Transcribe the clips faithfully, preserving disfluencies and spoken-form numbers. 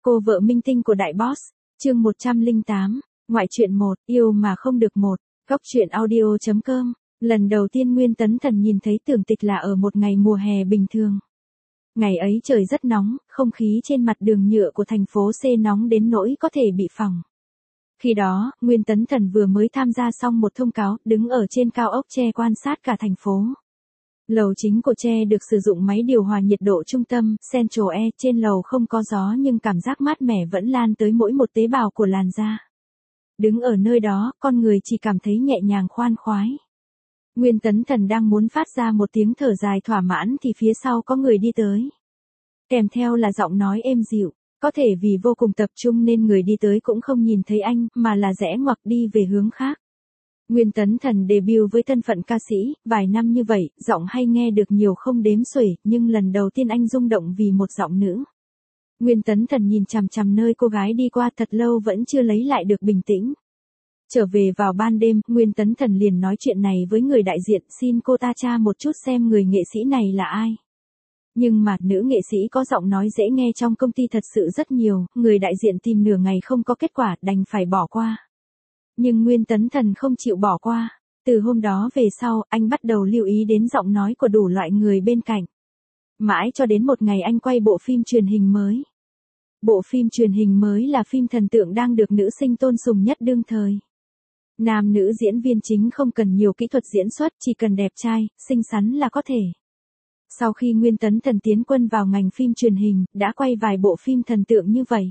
Cô vợ minh tinh của đại boss, chương một trăm lẻ tám, ngoại truyện một, yêu mà không được một, góc truyện audio chấm com. Lần đầu tiên Nguyên Tấn Thần nhìn thấy Tưởng Tịch là ở một ngày mùa hè bình thường. Ngày ấy trời rất nóng, không khí trên mặt đường nhựa của thành phố C nóng đến nỗi có thể bị phỏng. Khi đó, Nguyên Tấn Thần vừa mới tham gia xong một thông cáo, đứng ở trên cao ốc tre quan sát cả thành phố. Lầu chính của tre được sử dụng máy điều hòa nhiệt độ trung tâm, Central Air, trên lầu không có gió nhưng cảm giác mát mẻ vẫn lan tới mỗi một tế bào của làn da. Đứng ở nơi đó, con người chỉ cảm thấy nhẹ nhàng khoan khoái. Nguyên Tấn Thần đang muốn phát ra một tiếng thở dài thỏa mãn thì phía sau có người đi tới. Kèm theo là giọng nói êm dịu, có thể vì vô cùng tập trung nên người đi tới cũng không nhìn thấy anh, mà là rẽ ngoặt đi về hướng khác. Nguyên Tấn Thần debut với thân phận ca sĩ, vài năm như vậy, giọng hay nghe được nhiều không đếm xuể, nhưng lần đầu tiên anh rung động vì một giọng nữ. Nguyên Tấn Thần nhìn chằm chằm nơi cô gái đi qua thật lâu vẫn chưa lấy lại được bình tĩnh. Trở về vào ban đêm, Nguyên Tấn Thần liền nói chuyện này với người đại diện, xin cô ta tra một chút xem người nghệ sĩ này là ai. Nhưng mà, nữ nghệ sĩ có giọng nói dễ nghe trong công ty thật sự rất nhiều, người đại diện tìm nửa ngày không có kết quả, đành phải bỏ qua. Nhưng Nguyên Tấn Thần không chịu bỏ qua. Từ hôm đó về sau, anh bắt đầu lưu ý đến giọng nói của đủ loại người bên cạnh. Mãi cho đến một ngày anh quay bộ phim truyền hình mới. Bộ phim truyền hình mới là phim thần tượng đang được nữ sinh tôn sùng nhất đương thời. Nam nữ diễn viên chính không cần nhiều kỹ thuật diễn xuất, chỉ cần đẹp trai, xinh xắn là có thể. Sau khi Nguyên Tấn Thần tiến quân vào ngành phim truyền hình, đã quay vài bộ phim thần tượng như vậy.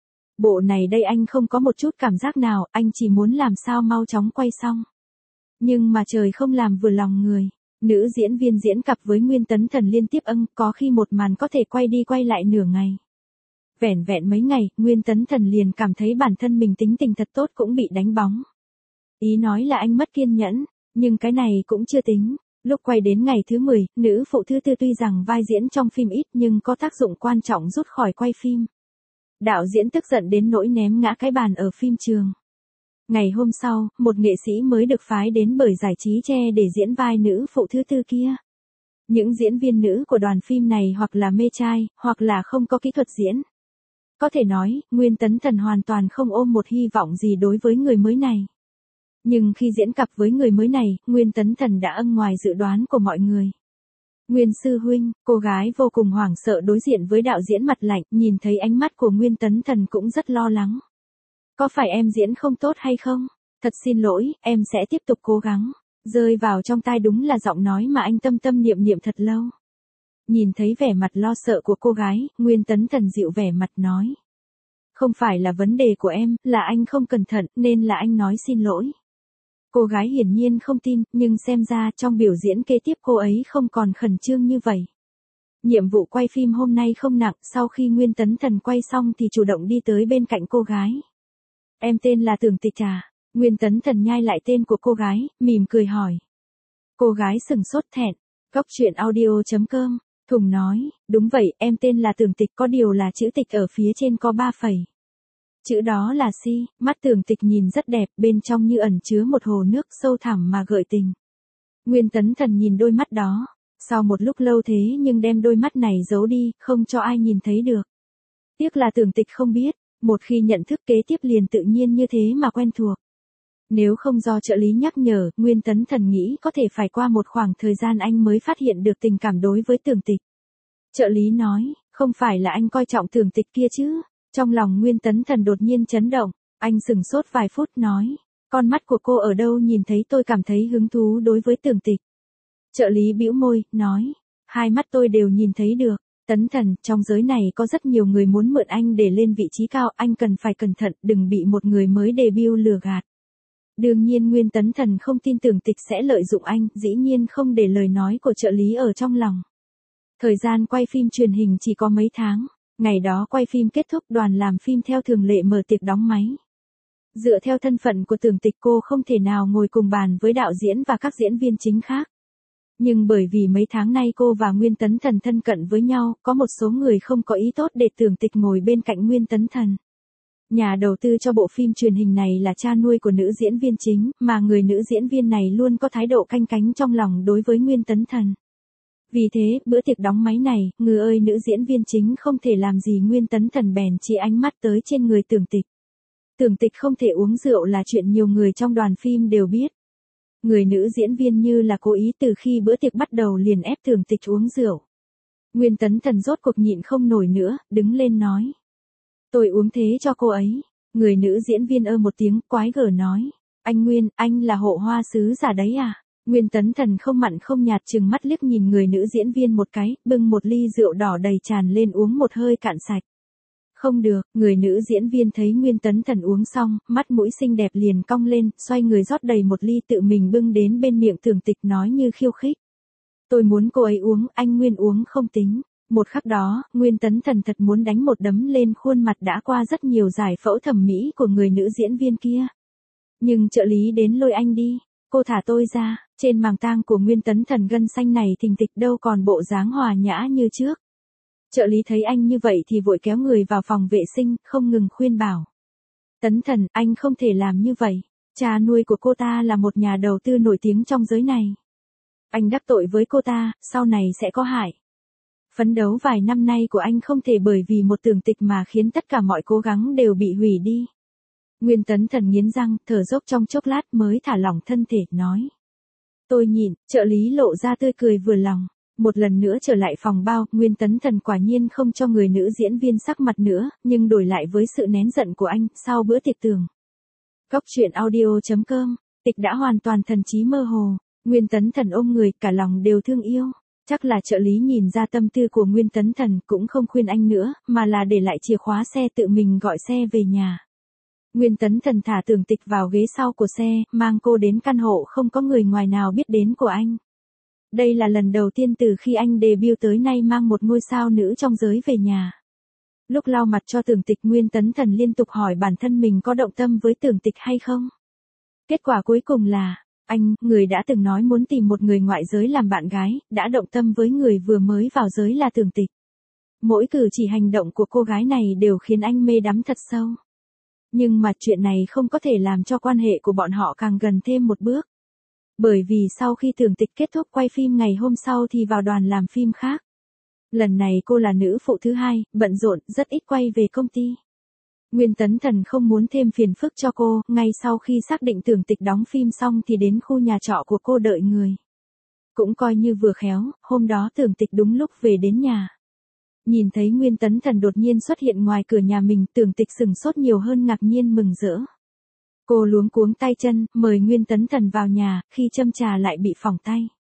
Bộ này đây anh không có một chút cảm giác nào, anh chỉ muốn làm sao mau chóng quay xong. Nhưng mà trời không làm vừa lòng người. Nữ diễn viên diễn cặp với Nguyên Tấn Thần liên tiếp âng, có khi một màn có thể quay đi quay lại nửa ngày. Vẻn vẹn mấy ngày, Nguyên Tấn Thần liền cảm thấy bản thân mình tính tình thật tốt cũng bị đánh bóng. Ý nói là anh mất kiên nhẫn, nhưng cái này cũng chưa tính. Lúc quay đến ngày thứ mười, nữ phụ thứ tư tuy rằng vai diễn trong phim ít nhưng có tác dụng quan trọng rút khỏi quay phim. Đạo diễn tức giận đến nỗi ném ngã cái bàn ở phim trường. Ngày hôm sau, một nghệ sĩ mới được phái đến bởi giải trí tre để diễn vai nữ phụ thứ tư kia. Những diễn viên nữ của đoàn phim này hoặc là mê trai, hoặc là không có kỹ thuật diễn. Có thể nói, Nguyên Tấn Thần hoàn toàn không ôm một hy vọng gì đối với người mới này. Nhưng khi diễn cặp với người mới này, Nguyên Tấn Thần đã âng ngoài dự đoán của mọi người. Nguyên sư huynh, cô gái vô cùng hoảng sợ đối diện với đạo diễn mặt lạnh, nhìn thấy ánh mắt của Nguyên Tấn Thần cũng rất lo lắng. Có phải em diễn không tốt hay không? Thật xin lỗi, em sẽ tiếp tục cố gắng. Rơi vào trong tai đúng là giọng nói mà anh tâm tâm niệm niệm thật lâu. Nhìn thấy vẻ mặt lo sợ của cô gái, Nguyên Tấn Thần dịu vẻ mặt nói. Không phải là vấn đề của em, là anh không cẩn thận, nên là anh nói xin lỗi. Cô gái hiển nhiên không tin, nhưng xem ra trong biểu diễn kế tiếp cô ấy không còn khẩn trương như vậy. Nhiệm vụ quay phim hôm nay không nặng, sau khi Nguyên Tấn Thần quay xong thì chủ động đi tới bên cạnh cô gái. Em tên là Tưởng Tịch à? Nguyên Tấn Thần nhai lại tên của cô gái, mỉm cười hỏi. Cô gái sừng sốt thẹn. Góc truyện audio chấm com, Thùng nói, đúng vậy, em tên là Tưởng Tịch, có điều là chữ tịch ở phía trên có ba phẩy. Chữ đó là si, mắt Tưởng Tịch nhìn rất đẹp, bên trong như ẩn chứa một hồ nước sâu thẳm mà gợi tình. Nguyên Tấn Thần nhìn đôi mắt đó, sau một lúc lâu thế nhưng đem đôi mắt này giấu đi, không cho ai nhìn thấy được. Tiếc là Tưởng Tịch không biết, một khi nhận thức kế tiếp liền tự nhiên như thế mà quen thuộc. Nếu không do trợ lý nhắc nhở, Nguyên Tấn Thần nghĩ có thể phải qua một khoảng thời gian anh mới phát hiện được tình cảm đối với Tưởng Tịch. Trợ lý nói, không phải là anh coi trọng Tưởng Tịch kia chứ? Trong lòng Nguyên Tấn Thần đột nhiên chấn động, anh sừng sốt vài phút nói, con mắt của cô ở đâu nhìn thấy tôi cảm thấy hứng thú đối với Tưởng Tịch. Trợ lý bĩu môi, nói, hai mắt tôi đều nhìn thấy được. Tấn Thần, trong giới này có rất nhiều người muốn mượn anh để lên vị trí cao, anh cần phải cẩn thận, đừng bị một người mới debut lừa gạt. Đương nhiên Nguyên Tấn Thần không tin Tưởng Tịch sẽ lợi dụng anh, dĩ nhiên không để lời nói của trợ lý ở trong lòng. Thời gian quay phim truyền hình chỉ có mấy tháng. Ngày đó quay phim kết thúc, đoàn làm phim theo thường lệ mở tiệc đóng máy. Dựa theo thân phận của Tưởng Tịch cô không thể nào ngồi cùng bàn với đạo diễn và các diễn viên chính khác. Nhưng bởi vì mấy tháng nay cô và Nguyên Tấn Thần thân cận với nhau, có một số người không có ý tốt để Tưởng Tịch ngồi bên cạnh Nguyên Tấn Thần. Nhà đầu tư cho bộ phim truyền hình này là cha nuôi của nữ diễn viên chính, mà người nữ diễn viên này luôn có thái độ canh cánh trong lòng đối với Nguyên Tấn Thần. Vì thế, bữa tiệc đóng máy này, ngư ơi nữ diễn viên chính không thể làm gì Nguyên Tấn Thần bèn chỉ ánh mắt tới trên người Tưởng Tịch. Tưởng Tịch không thể uống rượu là chuyện nhiều người trong đoàn phim đều biết. Người nữ diễn viên như là cố ý từ khi bữa tiệc bắt đầu liền ép Tưởng Tịch uống rượu. Nguyên Tấn Thần rốt cuộc nhịn không nổi nữa, đứng lên nói. Tôi uống thế cho cô ấy. Người nữ diễn viên ơ một tiếng quái gở nói. Anh Nguyên, anh là hộ hoa sứ giả đấy à? Nguyên Tấn Thần không mặn không nhạt trừng mắt liếc nhìn người nữ diễn viên một cái, bưng một ly rượu đỏ đầy tràn lên uống một hơi cạn sạch. Không được, người nữ diễn viên thấy Nguyên Tấn Thần uống xong, mắt mũi xinh đẹp liền cong lên, xoay người rót đầy một ly tự mình bưng đến bên miệng Tưởng Tịch nói như khiêu khích. Tôi muốn cô ấy uống, anh Nguyên uống không tính. Một khắc đó, Nguyên Tấn Thần thật muốn đánh một đấm lên khuôn mặt đã qua rất nhiều giải phẫu thẩm mỹ của người nữ diễn viên kia. Nhưng trợ lý đến lôi anh đi, cô thả tôi ra. Trên màng tang của Nguyên Tấn Thần gân xanh này thình thịch đâu còn bộ dáng hòa nhã như trước. Trợ lý thấy anh như vậy thì vội kéo người vào phòng vệ sinh, không ngừng khuyên bảo. Tấn Thần, anh không thể làm như vậy. Cha nuôi của cô ta là một nhà đầu tư nổi tiếng trong giới này. Anh đắc tội với cô ta, sau này sẽ có hại. Phấn đấu vài năm nay của anh không thể bởi vì một Tưởng Tịch mà khiến tất cả mọi cố gắng đều bị hủy đi. Nguyên Tấn Thần nghiến răng, thở dốc trong chốc lát mới thả lỏng thân thể, nói. Tôi nhìn, trợ lý lộ ra tươi cười vừa lòng. Một lần nữa trở lại phòng bao, Nguyên Tấn Thần quả nhiên không cho người nữ diễn viên sắc mặt nữa, nhưng đổi lại với sự nén giận của anh, sau bữa tiệc tường. Cóc truyện audio chấm com, Tịch đã hoàn toàn thần trí mơ hồ, Nguyên Tấn Thần ôm người, cả lòng đều thương yêu. Chắc là trợ lý nhìn ra tâm tư của Nguyên Tấn Thần, cũng không khuyên anh nữa, mà là để lại chìa khóa xe tự mình gọi xe về nhà. Nguyên Tấn Thần thả Tưởng Tịch vào ghế sau của xe, mang cô đến căn hộ không có người ngoài nào biết đến của anh. Đây là lần đầu tiên từ khi anh debut tới nay mang một ngôi sao nữ trong giới về nhà. Lúc lau mặt cho Tưởng Tịch, Nguyên Tấn Thần liên tục hỏi bản thân mình có động tâm với Tưởng Tịch hay không. Kết quả cuối cùng là, anh, người đã từng nói muốn tìm một người ngoại giới làm bạn gái, đã động tâm với người vừa mới vào giới là Tưởng Tịch. Mỗi cử chỉ hành động của cô gái này đều khiến anh mê đắm thật sâu. Nhưng mà chuyện này không có thể làm cho quan hệ của bọn họ càng gần thêm một bước. Bởi vì sau khi Tưởng Tịch kết thúc quay phim ngày hôm sau thì vào đoàn làm phim khác. Lần này cô là nữ phụ thứ hai, bận rộn, rất ít quay về công ty. Nguyên Tấn Thần không muốn thêm phiền phức cho cô, ngay sau khi xác định Tưởng Tịch đóng phim xong thì đến khu nhà trọ của cô đợi người. Cũng coi như vừa khéo, hôm đó Tưởng Tịch đúng lúc về đến nhà. Nhìn thấy Nguyên Tấn Thần đột nhiên xuất hiện ngoài cửa nhà mình, Tưởng Tịch sừng sốt nhiều hơn ngạc nhiên mừng rỡ. Cô luống cuống tay chân, mời Nguyên Tấn Thần vào nhà, khi châm trà lại bị phỏng tay.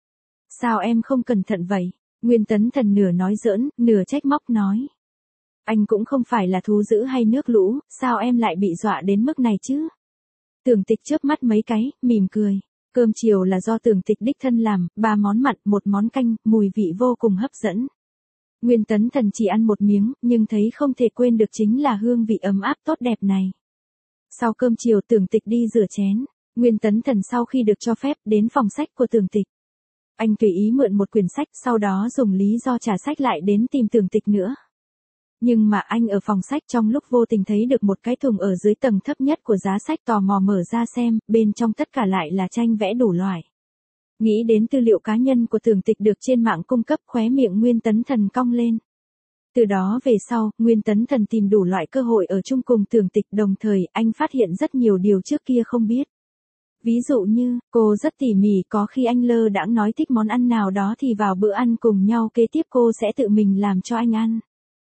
Sao em không cẩn thận vậy? Nguyên Tấn Thần nửa nói giỡn, nửa trách móc nói. Anh cũng không phải là thú dữ hay nước lũ, sao em lại bị dọa đến mức này chứ? Tưởng Tịch chớp mắt mấy cái, mỉm cười. Cơm chiều là do Tưởng Tịch đích thân làm, ba món mặn, một món canh, mùi vị vô cùng hấp dẫn. Nguyên Tấn Thần chỉ ăn một miếng, nhưng thấy không thể quên được chính là hương vị ấm áp tốt đẹp này. Sau cơm chiều Tưởng Tịch đi rửa chén, Nguyên Tấn Thần sau khi được cho phép đến phòng sách của Tưởng Tịch. Anh tùy ý mượn một quyển sách, sau đó dùng lý do trả sách lại đến tìm Tưởng Tịch nữa. Nhưng mà anh ở phòng sách trong lúc vô tình thấy được một cái thùng ở dưới tầng thấp nhất của giá sách, tò mò mở ra xem, bên trong tất cả lại là tranh vẽ đủ loại. Nghĩ đến tư liệu cá nhân của Tưởng Tịch được trên mạng cung cấp, khóe miệng Nguyên Tấn Thần cong lên. Từ đó về sau, Nguyên Tấn Thần tìm đủ loại cơ hội ở chung cùng Tưởng Tịch, đồng thời anh phát hiện rất nhiều điều trước kia không biết. Ví dụ như, cô rất tỉ mỉ, có khi anh lơ đãng nói thích món ăn nào đó thì vào bữa ăn cùng nhau kế tiếp cô sẽ tự mình làm cho anh ăn.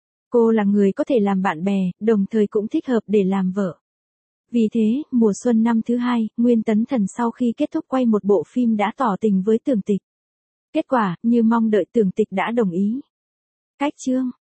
Cô là người có thể làm bạn bè, đồng thời cũng thích hợp để làm vợ. Vì thế, mùa xuân năm thứ hai, Nguyên Tấn Thần sau khi kết thúc quay một bộ phim đã tỏ tình với Tưởng Tịch. Kết quả, như mong đợi, Tưởng Tịch đã đồng ý. Cách chương